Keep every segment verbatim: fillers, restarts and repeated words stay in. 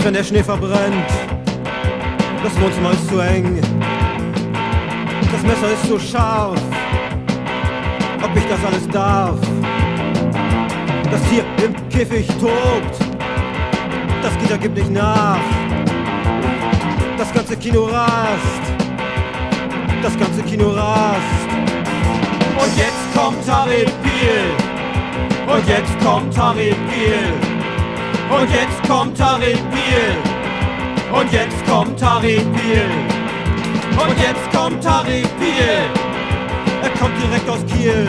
wenn der Schnee verbrennt. Das Wohnzimmer ist zu eng. Das Messer ist so scharf. Ob ich das alles darf? Das Tier im Käfig tobt. Das Gitter gibt nicht nach. Das ganze Kino rast. Das ganze Kino rast. Und jetzt kommt Harry Piel. Und jetzt kommt Harry Piel. Und jetzt kommt Harry Piel. Und jetzt kommt Harry Piel. Und jetzt kommt Harry Piel. Er kommt direkt aus Kiel.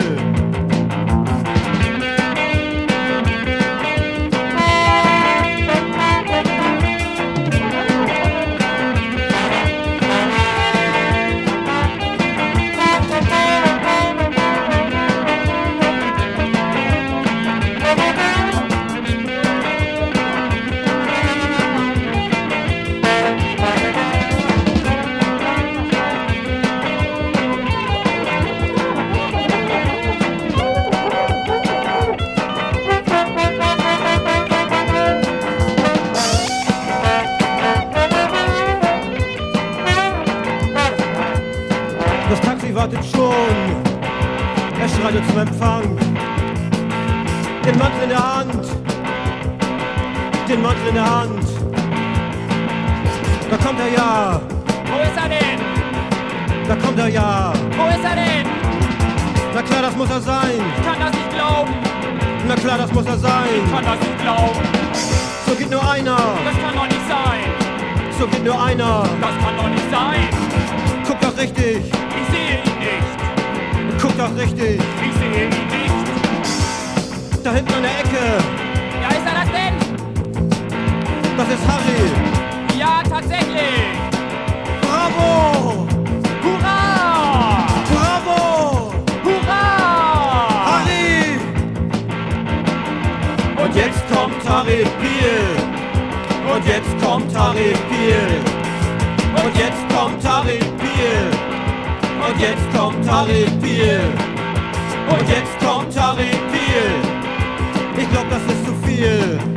Das Taxi wartet schon, er schreitet zum Empfang. Den Mantel in der Hand, den Mantel in der Hand. Da kommt er ja. Wo ist er denn? Da kommt er ja. Wo ist er denn? Na klar, das muss er sein. Ich kann das nicht glauben. Na klar, das muss er Ich sein. kann das nicht glauben. So geht nur einer. Das kann doch nicht sein. So geht nur einer. Das kann doch nicht sein. Guck doch richtig. Ich sehe ihn nicht. Guck doch richtig. Ich sehe ihn nicht. Da hinten an der Ecke. Ja, ist er das denn? Das ist Harry. Ja, tatsächlich. Bravo. Hurra! Bravo. Hurra! Harry. Und jetzt kommt Harry Piel. Und jetzt kommt Harry Piel. Und jetzt kommt Harry Piel. Und jetzt kommt Harry Piel. Und jetzt kommt Harry Piel. Ich glaub, das ist zu viel.